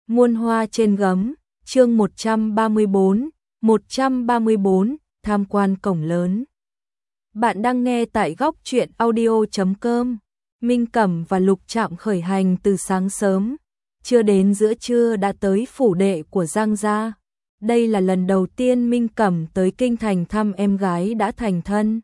Muôn hoa trên gấm, chương 134, tham quan cổng lớn. Bạn đang nghe tại góc truyện audio.com. Minh Cẩm và Lục Trạm khởi hành từ sáng sớm, chưa đến giữa trưa đã tới phủ đệ của Giang gia. Đây là lần đầu tiên Minh Cẩm tới kinh thành thăm em gái đã thành thân.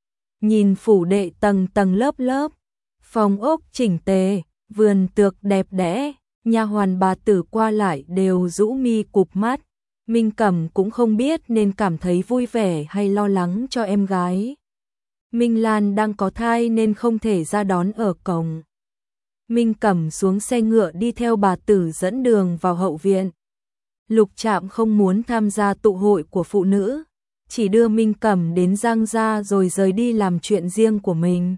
Nhìn phủ đệ tầng tầng lớp lớp, phòng ốc chỉnh tề, vườn tược đẹp đẽ, nha hoàn bà tử qua lại đều rũ mi cụp mắt. Minh Cẩm cũng không biết nên cảm thấy vui vẻ hay lo lắng cho em gái. Minh Lan đang có thai nên không thể ra đón ở cổng. Minh Cẩm xuống xe ngựa đi theo bà tử dẫn đường vào hậu viện. Lục Trạm không muốn tham gia tụ hội của phụ nữ, chỉ đưa Minh Cẩm đến Giang gia rồi rời đi làm chuyện riêng của mình.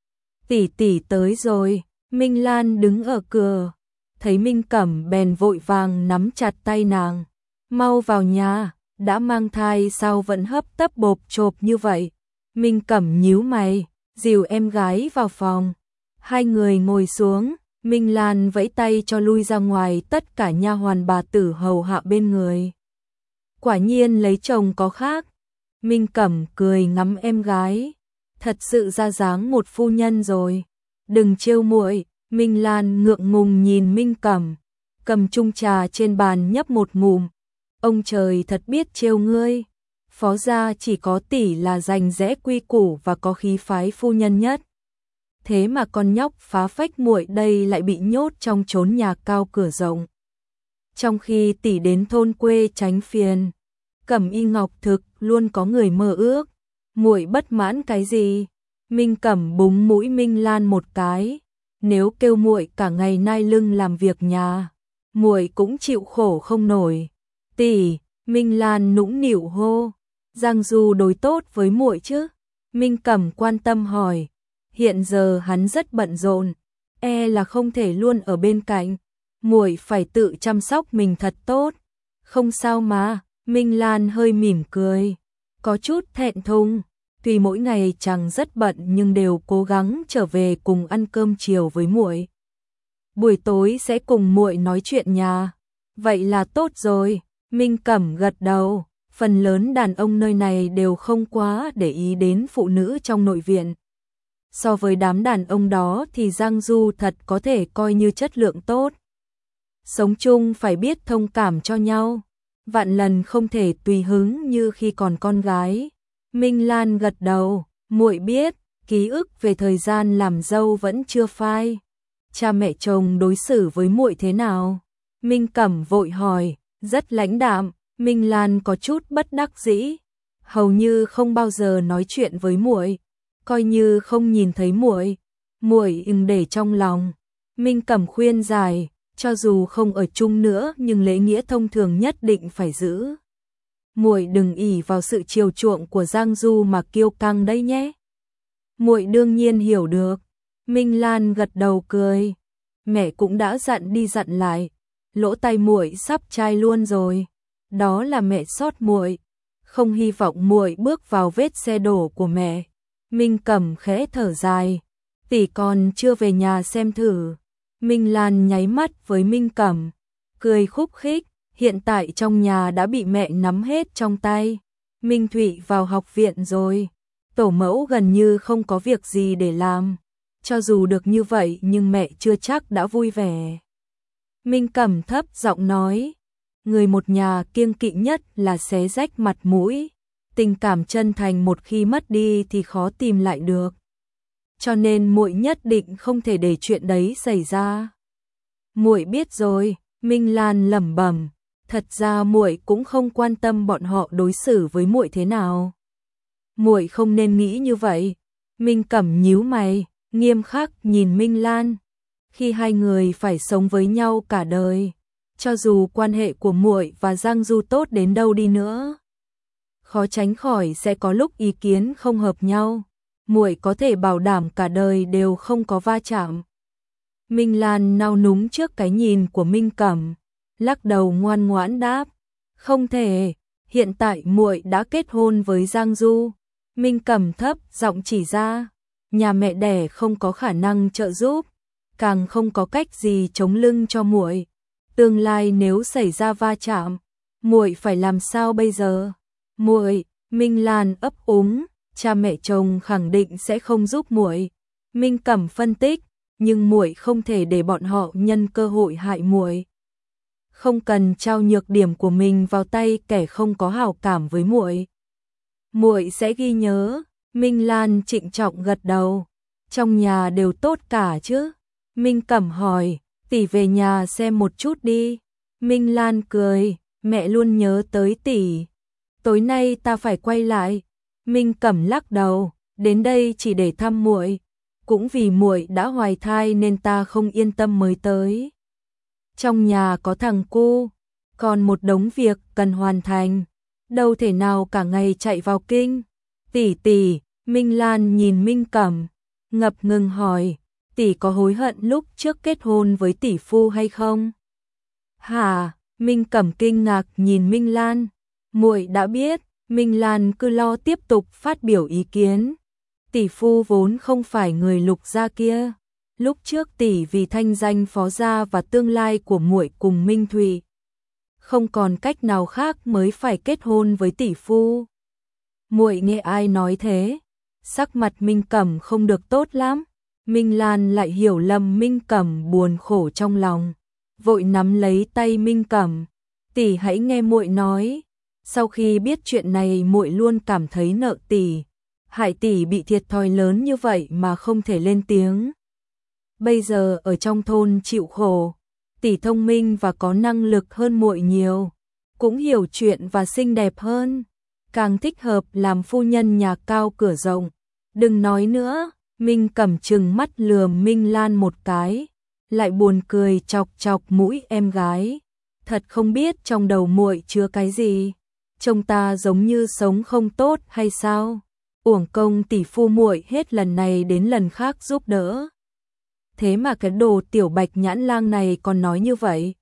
Tỷ tỷ tới rồi, Minh Lan đứng ở cửa, thấy Minh Cẩm bèn vội vàng nắm chặt tay nàng. Mau vào nhà, đã mang thai sao vẫn hấp tấp bộp chộp như vậy? Minh Cẩm nhíu mày, dìu em gái vào phòng. Hai người ngồi xuống, Minh Lan vẫy tay cho lui ra ngoài tất cả nha hoàn bà tử hầu hạ bên người. Quả nhiên lấy chồng có khác. Minh Cẩm cười ngắm em gái, thật sự ra dáng một phu nhân rồi. Đừng trêu muội. Minh Lan ngượng ngùng nhìn Minh Cẩm, cầm chung trà trên bàn nhấp một ngụm. Ông trời thật biết trêu ngươi. Phó gia chỉ có tỷ là rành rẽ quy củ và có khí phái phu nhân nhất. Thế mà con nhóc phá phách muội đây lại bị nhốt trong chốn nhà cao cửa rộng. Trong khi tỷ đến thôn quê tránh phiền, Cẩm Y Ngọc thực luôn có người mơ ước. Muội bất mãn cái gì? Minh Cẩm búng mũi Minh Lan một cái. Nếu kêu muội cả ngày nai lưng làm việc nhà, muội cũng chịu khổ không nổi. Tỷ, Minh Lan nũng nịu hô, Giang Du đối tốt với muội chứ? Minh Cẩm quan tâm hỏi. Hiện giờ hắn rất bận rộn, là không thể luôn ở bên cạnh, muội phải tự chăm sóc mình thật tốt. Không sao mà, Minh Lan hơi mỉm cười, có chút thẹn thùng. Tuy mỗi ngày chàng rất bận nhưng đều cố gắng trở về cùng ăn cơm chiều với muội. Buổi tối sẽ cùng muội nói chuyện nhà. Vậy là tốt rồi, Minh Cẩm gật đầu. Phần lớn đàn ông nơi này đều không quá để ý đến phụ nữ trong nội viện. So với đám đàn ông đó thì Giang Du thật có thể coi như chất lượng tốt. Sống chung phải biết thông cảm cho nhau, vạn lần không thể tùy hứng như khi còn con gái. Minh Lan gật đầu, muội biết, ký ức về thời gian làm dâu vẫn chưa phai. Cha mẹ chồng đối xử với muội thế nào? Minh Cẩm vội hỏi, rất lãnh đạm. Minh Lan có chút bất đắc dĩ, hầu như không bao giờ nói chuyện với muội, coi như không nhìn thấy muội. Muội đừng để trong lòng. Minh Cẩm khuyên giải, cho dù không ở chung nữa nhưng lễ nghĩa thông thường nhất định phải giữ. Muội đừng ỷ vào sự chiều chuộng của Giang Du mà kiêu căng đấy nhé. Muội đương nhiên hiểu được. Minh Lan gật đầu cười. Mẹ cũng đã dặn đi dặn lại, lỗ tai muội sắp chai luôn rồi. Đó là mẹ sót muội, không hy vọng muội bước vào vết xe đổ của mẹ. Minh Cẩm khẽ thở dài, tỷ còn chưa về nhà xem thử. Minh Lan nháy mắt với Minh Cẩm, cười khúc khích. Hiện tại trong nhà đã bị mẹ nắm hết trong tay. Minh Thụy vào học viện rồi, tổ mẫu gần như không có việc gì để làm. Cho dù được như vậy nhưng mẹ chưa chắc đã vui vẻ. Minh Cẩm thấp giọng nói, người một nhà kiêng kỵ nhất là xé rách mặt mũi. Tình cảm chân thành một khi mất đi thì khó tìm lại được. Cho nên muội nhất định không thể để chuyện đấy xảy ra. Muội biết rồi, Minh Lan lẩm bẩm. Thật ra muội cũng không quan tâm bọn họ đối xử với muội thế nào. Muội không nên nghĩ như vậy. Minh Cẩm nhíu mày, nghiêm khắc nhìn Minh Lan. Khi hai người phải sống với nhau cả đời, cho dù quan hệ của muội và Giang Du tốt đến đâu đi nữa, khó tránh khỏi sẽ có lúc ý kiến không hợp nhau. Muội có thể bảo đảm cả đời đều không có va chạm. Minh Lan nao núng trước cái nhìn của Minh Cẩm, lắc đầu ngoan ngoãn đáp, không thể, hiện tại muội đã kết hôn với Giang Du. Minh Cẩm thấp giọng chỉ ra, nhà mẹ đẻ không có khả năng trợ giúp, càng không có cách gì chống lưng cho muội. tương lai nếu xảy ra va chạm, muội phải làm sao bây giờ? Muội, Minh Lan ấp úng, cha mẹ chồng khẳng định sẽ không giúp muội. Minh Cẩm phân tích, nhưng muội không thể để bọn họ nhân cơ hội hại muội. Không cần trao nhược điểm của mình vào tay kẻ không có hảo cảm với muội. Muội sẽ ghi nhớ. Minh Lan trịnh trọng gật đầu. Trong nhà đều tốt cả chứ? Minh Cẩm hỏi, tỷ về nhà xem một chút đi. Minh Lan cười, mẹ luôn nhớ tới tỷ. Tối nay ta phải quay lại. Minh Cẩm lắc đầu, đến đây chỉ để thăm muội, cũng vì muội đã hoài thai nên ta không yên tâm mới tới. Trong nhà có thằng cu, còn một đống việc cần hoàn thành, đâu thể nào cả ngày chạy vào kinh. Tỷ tỷ, Minh Lan nhìn Minh Cẩm, ngập ngừng hỏi, tỷ có hối hận lúc trước kết hôn với tỷ phu hay không? Hả? Minh Cẩm kinh ngạc nhìn Minh Lan, muội đã biết. Minh Lan cứ lo tiếp tục phát biểu ý kiến. Tỷ phu vốn không phải người Lục gia kia. Lúc trước tỷ vì thanh danh phó gia và tương lai của muội cùng Minh Thụy, không còn cách nào khác mới phải kết hôn với tỷ phu. Muội nghe ai nói thế? Sắc mặt Minh Cẩm không được tốt lắm. Minh Lan lại hiểu lầm Minh Cẩm buồn khổ trong lòng, vội nắm lấy tay Minh Cẩm. Tỷ hãy nghe muội nói. Sau khi biết chuyện này muội luôn cảm thấy nợ tỷ, hại tỷ bị thiệt thòi lớn như vậy mà không thể lên tiếng. Bây giờ ở trong thôn chịu khổ, tỷ thông minh và có năng lực hơn muội nhiều, cũng hiểu chuyện và xinh đẹp hơn, càng thích hợp làm phu nhân nhà cao cửa rộng. Đừng nói nữa. Minh Cẩm trừng mắt lườm Minh Lan một cái, lại buồn cười chọc chọc mũi em gái. Thật không biết trong đầu muội chứa cái gì. Trông ta giống như sống không tốt hay sao? Uổng công tỷ phu muội hết lần này đến lần khác giúp đỡ. Thế mà cái đồ tiểu bạch nhãn lang này còn nói như vậy.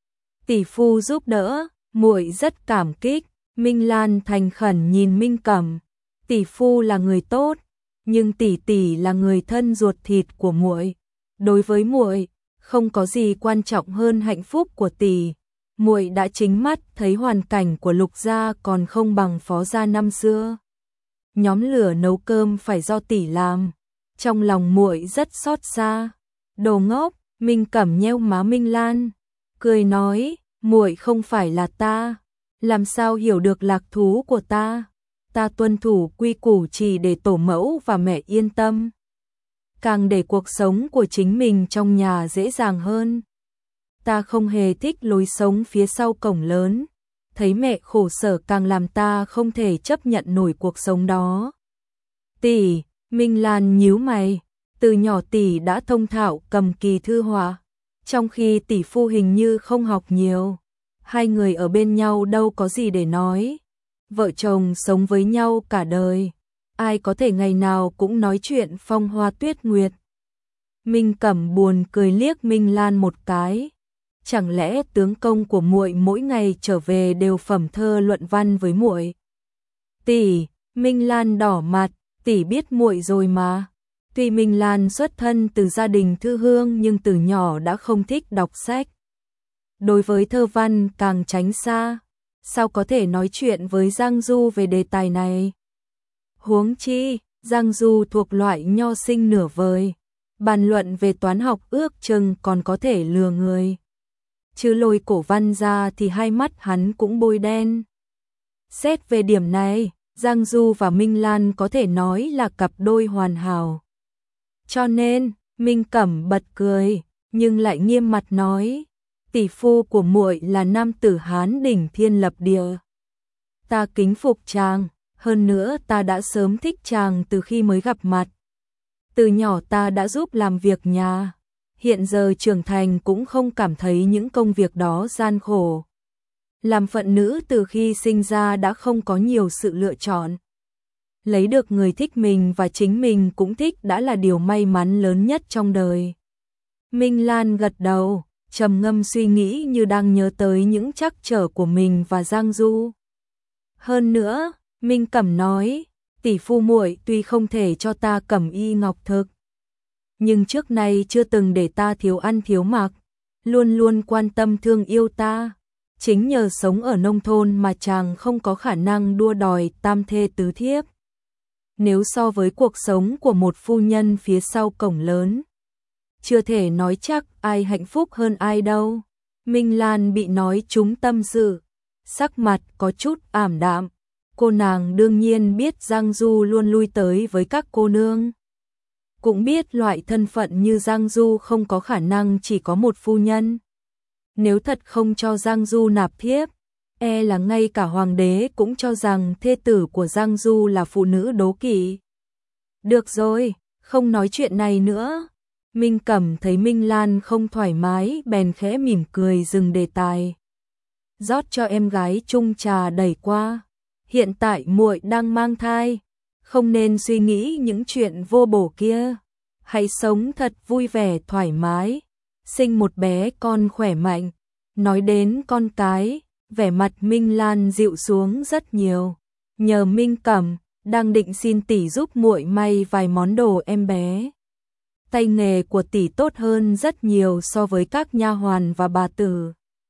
Tỷ phu giúp đỡ, muội rất cảm kích. Minh Lan thành khẩn nhìn Minh Cẩm. Tỷ phu là người tốt, nhưng tỷ tỷ là người thân ruột thịt của muội. Đối với muội, không có gì quan trọng hơn hạnh phúc của tỷ. Muội đã chính mắt thấy hoàn cảnh của Lục gia còn không bằng Phó gia năm xưa. Nhóm lửa nấu cơm phải do tỷ làm. Trong lòng muội rất xót xa. Đồ ngốc. Minh Cẩm nheo má Minh Lan, cười nói, muội không phải là ta, làm sao hiểu được lạc thú của ta? Ta tuân thủ quy củ chỉ để tổ mẫu và mẹ yên tâm, càng để cuộc sống của chính mình trong nhà dễ dàng hơn. Ta không hề thích lối sống phía sau cổng lớn, thấy mẹ khổ sở càng làm ta không thể chấp nhận nổi cuộc sống đó. Tỷ, Minh Lan nhíu mày, từ nhỏ tỷ đã thông thạo cầm kỳ thư họa, trong khi tỷ phu hình như không học nhiều. Hai người ở bên nhau đâu có gì để nói. Vợ chồng sống với nhau cả đời, ai có thể ngày nào cũng nói chuyện phong hoa tuyết nguyệt. Minh Cẩm buồn cười liếc Minh Lan một cái. Chẳng lẽ tướng công của muội mỗi ngày trở về đều phẩm thơ luận văn với muội? Tỷ, Minh Lan đỏ mặt, tỷ biết muội rồi mà. Tuy Minh Lan xuất thân từ gia đình thư hương nhưng từ nhỏ đã không thích đọc sách. Đối với thơ văn càng tránh xa, sao có thể nói chuyện với Giang Du về đề tài này? Huống chi, Giang Du thuộc loại nho sinh nửa vời, bàn luận về toán học ước chừng còn có thể lừa người. Chứ lôi cổ văn ra thì hai mắt hắn cũng bôi đen. Xét về điểm này, Giang Du và Minh Lan có thể nói là cặp đôi hoàn hảo. Cho nên, Minh Cẩm bật cười, nhưng lại nghiêm mặt nói, tỷ phu của muội là nam tử Hán đỉnh thiên lập địa. Ta kính phục chàng, hơn nữa ta đã sớm thích chàng từ khi mới gặp mặt. Từ nhỏ ta đã giúp làm việc nhà, hiện giờ trưởng thành cũng không cảm thấy những công việc đó gian khổ. Làm phận nữ từ khi sinh ra đã không có nhiều sự lựa chọn. Lấy được người thích mình và chính mình cũng thích đã là điều may mắn lớn nhất trong đời. Minh Lan gật đầu, trầm ngâm suy nghĩ như đang nhớ tới những trắc trở của mình và Giang Du. Hơn nữa, Minh Cẩm nói, tỷ phu muội tuy không thể cho ta cẩm y ngọc thực, nhưng trước nay chưa từng để ta thiếu ăn thiếu mặc. luôn luôn quan tâm thương yêu ta. Chính nhờ sống ở nông thôn mà chàng không có khả năng đua đòi tam thê tứ thiếp. Nếu so với cuộc sống của một phu nhân phía sau cổng lớn, chưa thể nói chắc ai hạnh phúc hơn ai đâu. Minh Lan bị nói trúng tâm sự, sắc mặt có chút ảm đạm. Cô nàng đương nhiên biết Giang Du luôn lui tới với các cô nương. Cũng biết loại thân phận như Giang Du không có khả năng chỉ có một phu nhân. Nếu thật không cho Giang Du nạp thiếp, e là ngay cả hoàng đế cũng cho rằng thê tử của Giang Du là phụ nữ đố kỵ. Được rồi, không nói chuyện này nữa. Minh Cẩm thấy Minh Lan không thoải mái, bèn khẽ mỉm cười dừng đề tài. Rót cho em gái chung trà đẩy qua. Hiện tại muội đang mang thai, không nên suy nghĩ những chuyện vô bổ kia. Hãy sống thật vui vẻ thoải mái, sinh một bé con khỏe mạnh. Nói đến con cái, vẻ mặt Minh Lan dịu xuống rất nhiều. Nhờ Minh Cẩm, đang định xin tỷ giúp muội may vài món đồ em bé. Tay nghề của tỷ tốt hơn rất nhiều so với các nha hoàn và bà tử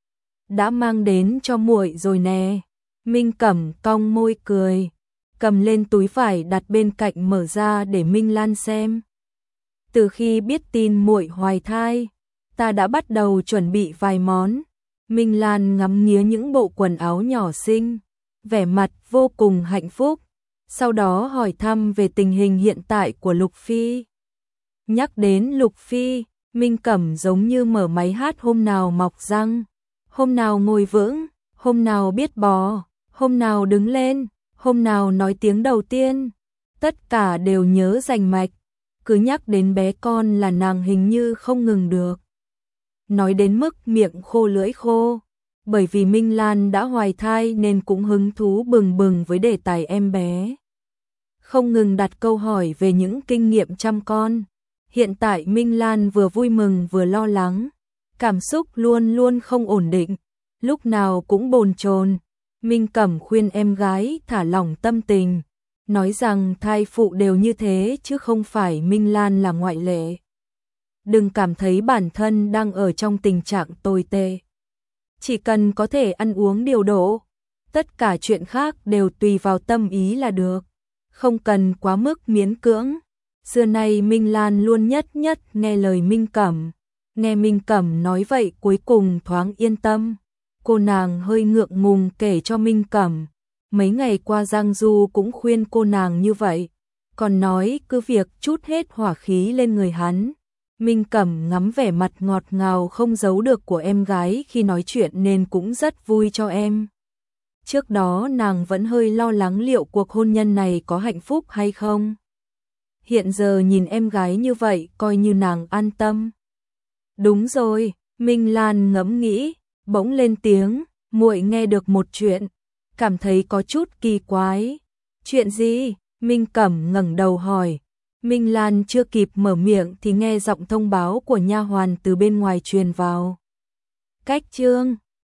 đã mang đến cho muội rồi nè. Minh Cẩm cong môi cười, cầm lên túi vải đặt bên cạnh mở ra để Minh Lan xem. Từ khi biết tin muội hoài thai, ta đã bắt đầu chuẩn bị vài món. Minh Lan ngắm nghía những bộ quần áo nhỏ xinh, vẻ mặt vô cùng hạnh phúc. Sau đó hỏi thăm về tình hình hiện tại của Lục Phi. Nhắc đến Lục Phi, Minh Cẩm giống như mở máy hát, hôm nào mọc răng, hôm nào ngồi vững, hôm nào biết bò, hôm nào đứng lên, hôm nào nói tiếng đầu tiên. Tất cả đều nhớ rành mạch, cứ nhắc đến bé con là nàng hình như không ngừng được. Nói đến mức miệng khô lưỡi khô, bởi vì Minh Lan đã hoài thai nên cũng hứng thú bừng bừng với đề tài em bé. Không ngừng đặt câu hỏi về những kinh nghiệm chăm con. Hiện tại Minh Lan vừa vui mừng vừa lo lắng, cảm xúc luôn luôn không ổn định, lúc nào cũng bồn chồn. Minh Cẩm khuyên em gái thả lỏng tâm tình, nói rằng thai phụ đều như thế chứ không phải Minh Lan là ngoại lệ. Đừng cảm thấy bản thân đang ở trong tình trạng tồi tệ. Chỉ cần có thể ăn uống điều độ, tất cả chuyện khác đều tùy vào tâm ý là được, không cần quá mức miễn cưỡng. Xưa nay Minh Lan luôn nhất nghe lời Minh Cẩm. Nghe Minh Cẩm nói vậy cuối cùng thoáng yên tâm. Cô nàng hơi ngượng ngùng kể cho Minh Cẩm. Mấy ngày qua Giang Du cũng khuyên cô nàng như vậy, còn nói cứ việc trút hết hỏa khí lên người hắn. Minh Cẩm ngắm vẻ mặt ngọt ngào không giấu được của em gái khi nói chuyện nên cũng rất vui cho em. Trước đó nàng vẫn hơi lo lắng liệu cuộc hôn nhân này có hạnh phúc hay không. Hiện giờ nhìn em gái như vậy coi như nàng an tâm. Đúng rồi, Minh Lan ngẫm nghĩ, bỗng lên tiếng, muội nghe được một chuyện, cảm thấy có chút kỳ quái. Chuyện gì? Minh Cẩm ngẩng đầu hỏi. Minh Lan chưa kịp mở miệng thì nghe giọng thông báo của nha hoàn từ bên ngoài truyền vào. Cách chương